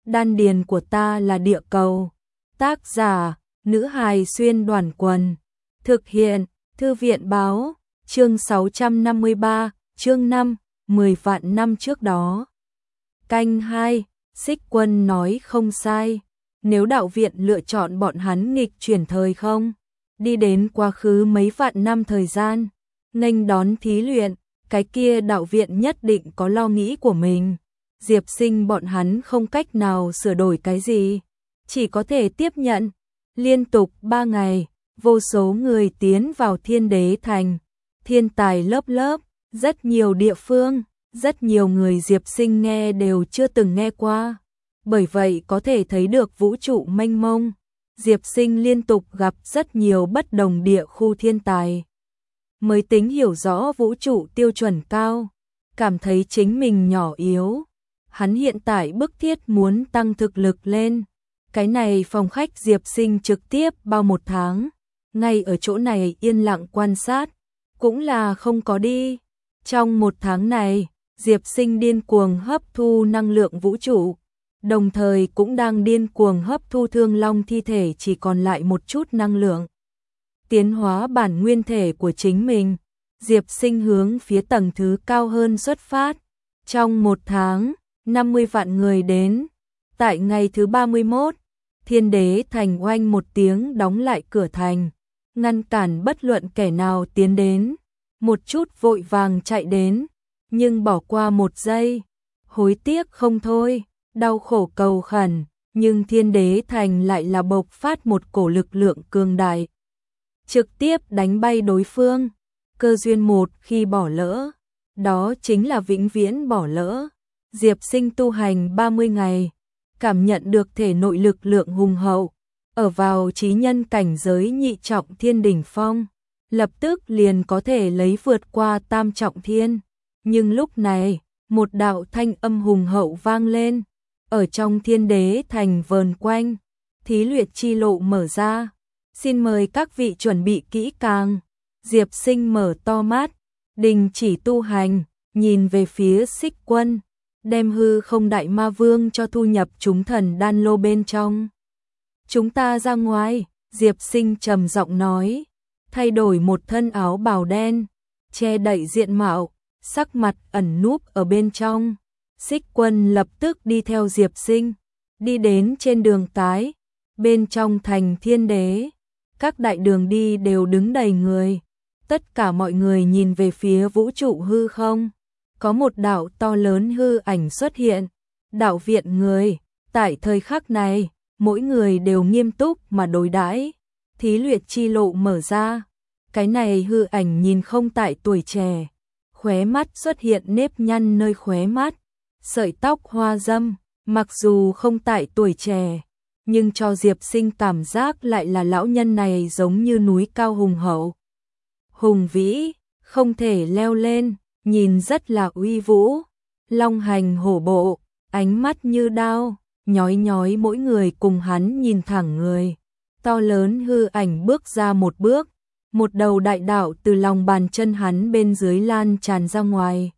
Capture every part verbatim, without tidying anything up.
Đan điền của ta là địa cầu. Tác giả, nữ hài xuyên đoàn quần. Thực hiện, thư viện báo, chương sáu trăm năm mươi ba, chương năm, mười vạn năm trước đó. Canh hai, Xích Quân nói không sai. Nếu đạo viện lựa chọn bọn hắn nghịch chuyển thời không, đi đến quá khứ mấy vạn năm thời gian, nghênh đón thí luyện, cái kia đạo viện nhất định có lo nghĩ của mình. Diệp Sinh bọn hắn không cách nào sửa đổi cái gì, chỉ có thể tiếp nhận. Liên tục ba ngày, vô số người tiến vào Thiên Đế Thành, thiên tài lớp lớp, rất nhiều địa phương, rất nhiều người Diệp Sinh nghe đều chưa từng nghe qua. Bởi vậy có thể thấy được vũ trụ mênh mông, Diệp Sinh liên tục gặp rất nhiều bất đồng địa khu thiên tài. Mới tính hiểu rõ vũ trụ tiêu chuẩn cao, cảm thấy chính mình nhỏ yếu. Hắn hiện tại bức thiết muốn tăng thực lực lên. Cái này phòng khách Diệp Sinh trực tiếp bao một tháng, ngay ở chỗ này yên lặng quan sát, cũng là không có đi. Trong một tháng này, Diệp Sinh điên cuồng hấp thu năng lượng vũ trụ, đồng thời cũng đang điên cuồng hấp thu Thương Long thi thể chỉ còn lại một chút năng lượng. Tiến hóa bản nguyên thể của chính mình, Diệp Sinh hướng phía tầng thứ cao hơn xuất phát. Trong một tháng, năm mươi vạn người đến. Tại ngày thứ ba mươi mốt, Thiên Đế Thành oanh một tiếng đóng lại cửa thành, ngăn cản bất luận kẻ nào tiến đến. Một chút vội vàng chạy đến, nhưng bỏ qua một giây, hối tiếc không thôi, đau khổ cầu khẩn, nhưng Thiên Đế Thành lại là bộc phát một cổ lực lượng cường đại, trực tiếp đánh bay đối phương. Cơ duyên một khi bỏ lỡ, đó chính là vĩnh viễn bỏ lỡ. Diệp Sinh tu hành ba mươi ngày, cảm nhận được thể nội lực lượng hùng hậu, ở vào chí nhân cảnh giới nhị trọng thiên đỉnh phong, lập tức liền có thể lấy vượt qua tam trọng thiên. Nhưng lúc này, một đạo thanh âm hùng hậu vang lên, ở trong Thiên Đế Thành vờn quanh, thí luyện chi lộ mở ra, xin mời các vị chuẩn bị kỹ càng. Diệp Sinh mở to mắt, đình chỉ tu hành, nhìn về phía Xích Quân, đem hư không đại ma vương cho thu nhập chúng thần đan lô bên trong. Chúng ta ra ngoài, Diệp Sinh trầm giọng nói, thay đổi một thân áo bào đen, che đậy diện mạo, sắc mặt ẩn núp ở bên trong. Xích Quân lập tức đi theo Diệp Sinh, đi đến trên đường cái, bên trong thành Thiên Đế. Các đại đường đi đều đứng đầy người, tất cả mọi người nhìn về phía vũ trụ hư không. Có một đạo to lớn hư ảnh xuất hiện, đạo viện người. Tại thời khắc này, mỗi người đều nghiêm túc mà đối đãi. Thí luyện chi lộ mở ra, cái này hư ảnh nhìn không tại tuổi trẻ, khóe mắt xuất hiện nếp nhăn nơi khóe mắt, sợi tóc hoa dâm, mặc dù không tại tuổi trẻ, nhưng cho Diệp Sinh cảm giác lại là lão nhân này giống như núi cao hùng hậu, hùng vĩ, không thể leo lên, nhìn rất là uy vũ, long hành hổ bộ, ánh mắt như đao, nhói nhói mỗi người cùng hắn nhìn thẳng người. To lớn hư ảnh bước ra một bước, một đầu đại đạo từ lòng bàn chân hắn bên dưới lan tràn ra ngoài.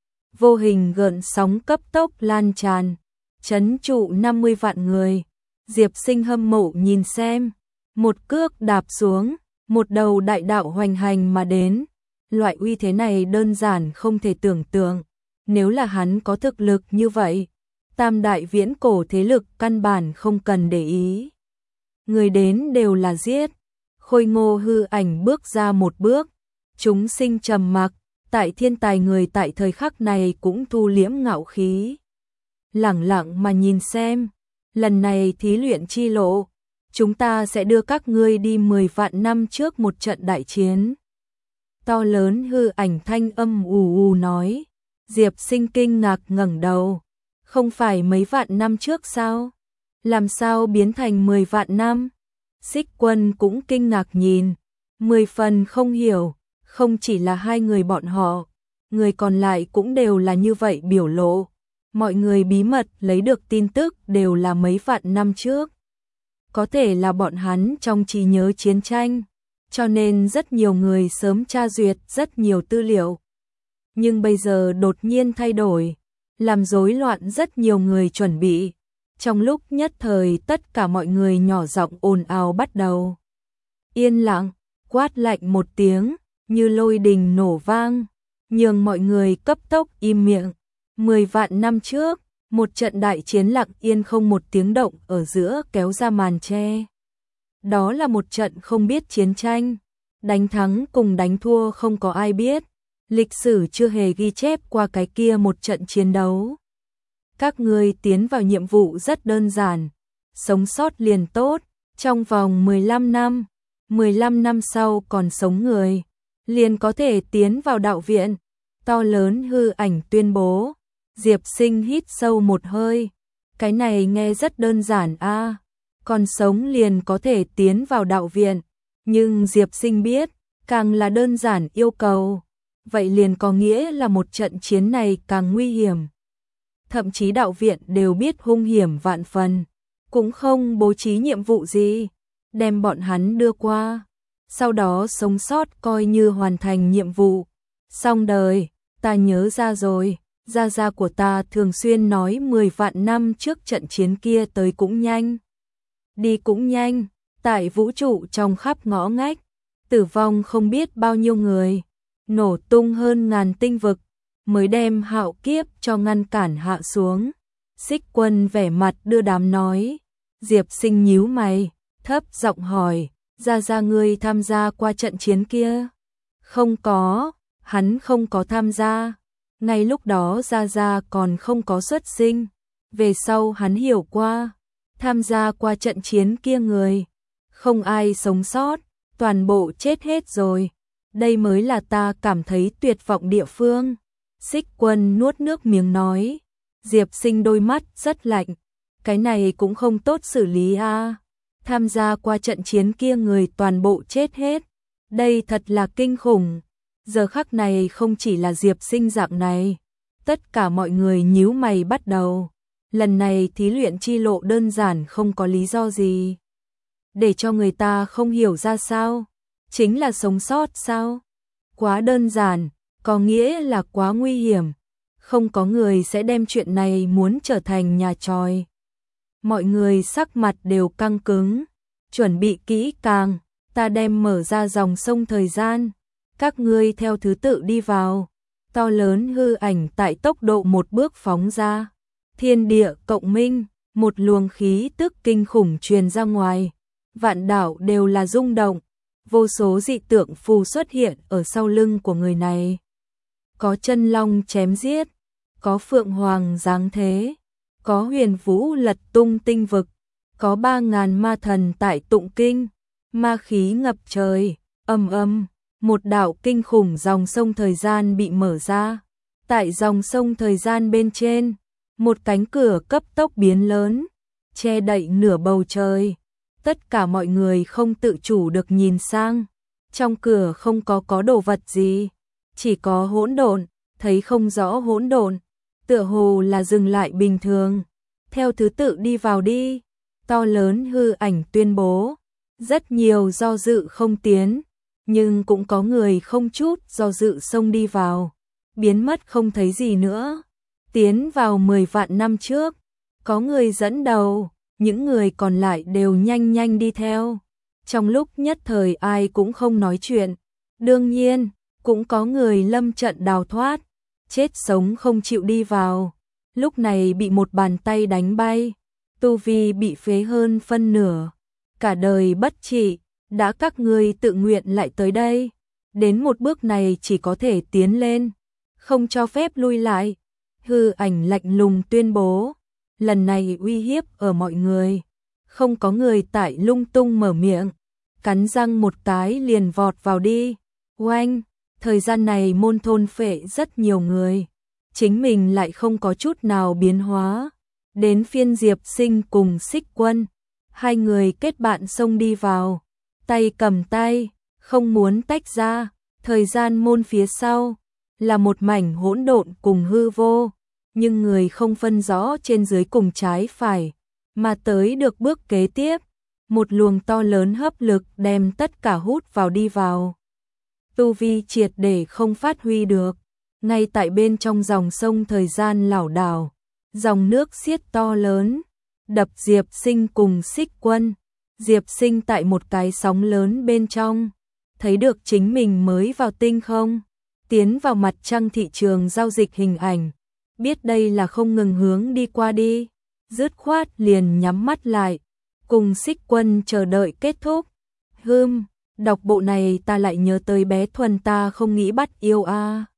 Vô hình gợn sóng cấp tốc lan tràn, trấn trụ năm mươi vạn người. Diệp Sinh hâm mộ nhìn xem, một cước đạp xuống, một đầu đại đạo hoành hành mà đến. Loại uy thế này đơn giản không thể tưởng tượng, nếu là hắn có thực lực như vậy, tam đại viễn cổ thế lực căn bản không cần để ý. Người đến đều là giết. Khôi ngô hư ảnh bước ra một bước, chúng sinh trầm mặc, tại thiên tài người tại thời khắc này cũng thu liễm ngạo khí. Lẳng lặng mà nhìn xem, lần này thí luyện chi lộ, chúng ta sẽ đưa các ngươi đi mười vạn năm trước một trận đại chiến. To lớn hư ảnh thanh âm ù ù nói. Diệp Sinh kinh ngạc ngẩng đầu, không phải mấy vạn năm trước sao? Làm sao biến thành mười vạn năm? Xích Quân cũng kinh ngạc nhìn, mười phần không hiểu, không chỉ là hai người bọn họ, người còn lại cũng đều là như vậy biểu lộ. Mọi người bí mật lấy được tin tức đều là mấy vạn năm trước. Có thể là bọn hắn trong trí nhớ chiến tranh, cho nên rất nhiều người sớm tra duyệt rất nhiều tư liệu. Nhưng bây giờ đột nhiên thay đổi, làm rối loạn rất nhiều người chuẩn bị. Trong lúc nhất thời tất cả mọi người nhỏ giọng ồn ào bắt đầu. Yên lặng, quát lạnh một tiếng, như lôi đình nổ vang, nhường mọi người cấp tốc im miệng. Mười vạn năm trước, một trận đại chiến lặng yên không một tiếng động ở giữa kéo ra màn che. Đó là một trận không biết chiến tranh, đánh thắng cùng đánh thua không có ai biết, lịch sử chưa hề ghi chép qua cái kia một trận chiến đấu. Các ngươi tiến vào nhiệm vụ rất đơn giản, sống sót liền tốt, trong vòng mười lăm năm, mười lăm năm sau còn sống người, liền có thể tiến vào đạo viện. To lớn hư ảnh tuyên bố. Diệp Sinh hít sâu một hơi, cái này nghe rất đơn giản a, à, còn sống liền có thể tiến vào đạo viện, nhưng Diệp Sinh biết, càng là đơn giản yêu cầu, vậy liền có nghĩa là một trận chiến này càng nguy hiểm. Thậm chí đạo viện đều biết hung hiểm vạn phần, cũng không bố trí nhiệm vụ gì, đem bọn hắn đưa qua, sau đó sống sót coi như hoàn thành nhiệm vụ. Xong đời, ta nhớ ra rồi. Gia gia của ta thường xuyên nói mười vạn năm trước trận chiến kia tới cũng nhanh, đi cũng nhanh, tại vũ trụ trong khắp ngõ ngách, tử vong không biết bao nhiêu người, nổ tung hơn ngàn tinh vực, mới đem hạo kiếp cho ngăn cản hạ xuống. Xích Quân vẻ mặt đưa đám nói. Diệp Sinh nhíu mày, thấp giọng hỏi, gia gia ngươi tham gia qua trận chiến kia? Không có, hắn không có tham gia. Ngay lúc đó Gia Gia còn không có xuất sinh, về sau hắn hiểu qua, tham gia qua trận chiến kia người, không ai sống sót, toàn bộ chết hết rồi, đây mới là ta cảm thấy tuyệt vọng địa phương. Xích Quân nuốt nước miếng nói. Diệp Sinh đôi mắt rất lạnh, cái này cũng không tốt xử lý a, à. Tham gia qua trận chiến kia người toàn bộ chết hết, đây thật là kinh khủng. Giờ khắc này không chỉ là Diệp Sinh dạng này, tất cả mọi người nhíu mày bắt đầu. Lần này thí luyện chi lộ đơn giản không có lý do gì để cho người ta không hiểu ra sao, chính là sống sót sao? Quá đơn giản, có nghĩa là quá nguy hiểm, không có người sẽ đem chuyện này muốn trở thành nhà tròi. Mọi người sắc mặt đều căng cứng, chuẩn bị kỹ càng, ta đem mở ra dòng sông thời gian. Các ngươi theo thứ tự đi vào. To lớn hư ảnh tại tốc độ một bước phóng ra. Thiên địa cộng minh, một luồng khí tức kinh khủng truyền ra ngoài. Vạn đảo đều là rung động. Vô số dị tượng phù xuất hiện ở sau lưng của người này. Có chân long chém giết, có phượng hoàng giáng thế, có huyền vũ lật tung tinh vực, có ba ngàn ma thần tại tụng kinh, ma khí ngập trời, âm âm. Một đạo kinh khủng dòng sông thời gian bị mở ra. Tại dòng sông thời gian bên trên, một cánh cửa cấp tốc biến lớn, che đậy nửa bầu trời. Tất cả mọi người không tự chủ được nhìn sang. Trong cửa không có có đồ vật gì, chỉ có hỗn độn, thấy không rõ hỗn độn, tựa hồ là dừng lại bình thường. Theo thứ tự đi vào đi. To lớn hư ảnh tuyên bố. Rất nhiều do dự không tiến, nhưng cũng có người không chút do dự xông đi vào, biến mất không thấy gì nữa. Tiến vào mười vạn năm trước, có người dẫn đầu, những người còn lại đều nhanh nhanh đi theo. Trong lúc nhất thời ai cũng không nói chuyện, đương nhiên, cũng có người lâm trận đào thoát, chết sống không chịu đi vào. Lúc này bị một bàn tay đánh bay, tu vi bị phế hơn phân nửa, cả đời bất trị. Đã các ngươi tự nguyện lại tới đây, đến một bước này chỉ có thể tiến lên, không cho phép lui lại. Hư ảnh lạnh lùng tuyên bố, lần này uy hiếp ở mọi người, không có người tại lung tung mở miệng, cắn răng một cái liền vọt vào đi. Oanh, thời gian này môn thôn phệ rất nhiều người, chính mình lại không có chút nào biến hóa. Đến phiên Diệp Sinh cùng Xích Quân, hai người kết bạn xông đi vào. Tay cầm tay, không muốn tách ra. Thời gian môn phía sau là một mảnh hỗn độn cùng hư vô, nhưng người không phân rõ trên dưới cùng trái phải, mà tới được bước kế tiếp, một luồng to lớn hấp lực đem tất cả hút vào đi vào. Tu vi triệt để không phát huy được, ngay tại bên trong dòng sông thời gian lảo đảo, dòng nước xiết to lớn, đập Diệp Sinh cùng Xích Quân. Diệp Sinh tại một cái sóng lớn bên trong, thấy được chính mình mới vào tinh không, tiến vào mặt trăng thị trường giao dịch hình ảnh, biết đây là không ngừng hướng đi qua đi, dứt khoát liền nhắm mắt lại, cùng Xích Quân chờ đợi kết thúc. Hừm, đọc bộ này ta lại nhớ tới bé Thuần, ta không nghĩ bắt yêu a.